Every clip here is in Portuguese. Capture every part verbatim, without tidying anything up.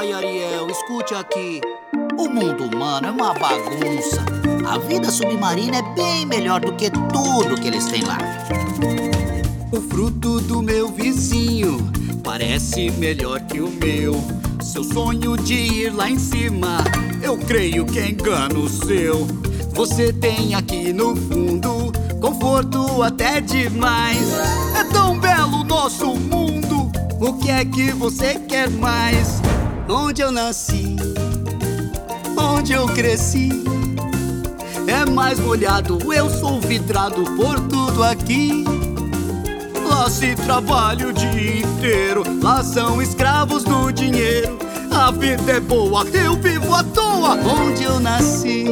Ai, Ariel, escute aqui. O mundo humano é uma bagunça. A vida submarina é bem melhor do que tudo que eles têm lá. O fruto do meu vizinho parece melhor que o meu. Seu sonho de ir lá em cima, eu creio que é engano seu. Você tem aqui no fundo conforto até demais. É tão belo o nosso mundo, o que é que você quer mais? Onde eu nasci, onde eu cresci, é mais molhado, eu sou vidrado por tudo aqui. Lá se trabalha o dia inteiro, lá são escravos do dinheiro. A vida é boa, eu vivo à toa onde eu nasci.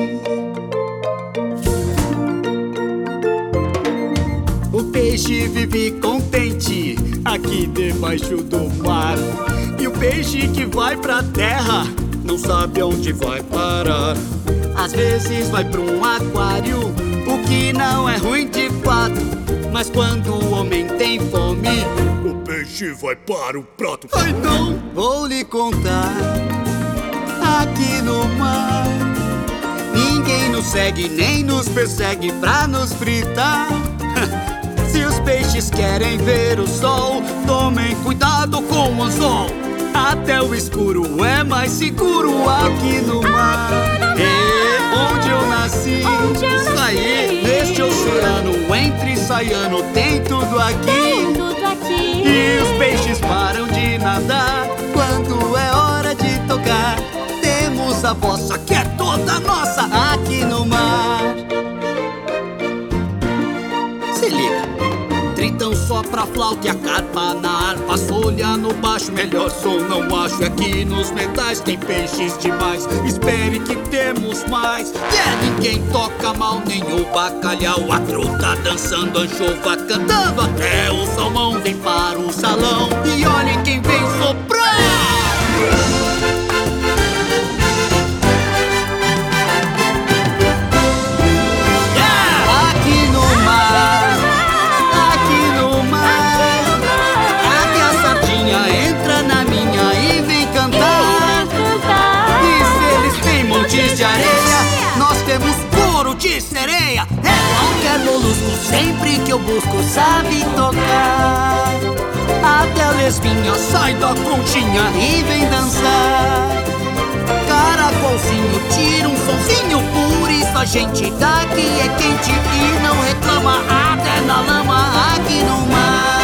O peixe vive contente aqui debaixo do mar. E o peixe que vai pra terra não sabe aonde vai parar. Às vezes vai pra um aquário, o que não é ruim de fato. Mas quando o homem tem fome, o peixe vai para o prato. Ai não! Vou lhe contar, aqui no mar ninguém nos segue nem nos persegue pra nos fritar. Se os peixes querem ver o sol, tomem cuidado com o anzol. Até o escuro é mais seguro aqui no mar. E onde eu nasci, onde eu isso aí, neste oceano, entre saiano, tem tudo aqui. Tem tudo aqui. E os peixes param de nadar quando é hora de tocar. Temos a bossa que é toda nossa aqui no mar. Se liga. Tritão sopra a flauta e a carpa na harpa. Solha no baixo, melhor som não acho. Aqui nos metais tem peixes demais. Espere que temos mais. É, ninguém toca mal, nem o bacalhau. A truta dançando, a anchova cantando. Até o salmão vem para o salão. E olhem quem vem soprar. De areia, nós temos couro de sereia. É qualquer molusco, sempre que eu busco, sabe tocar. Até a lesbinha sai da conchinha e vem dançar. Caracolzinho tira um sonzinho, por isso a gente daqui é quente e não reclama. Até na lama aqui no mar.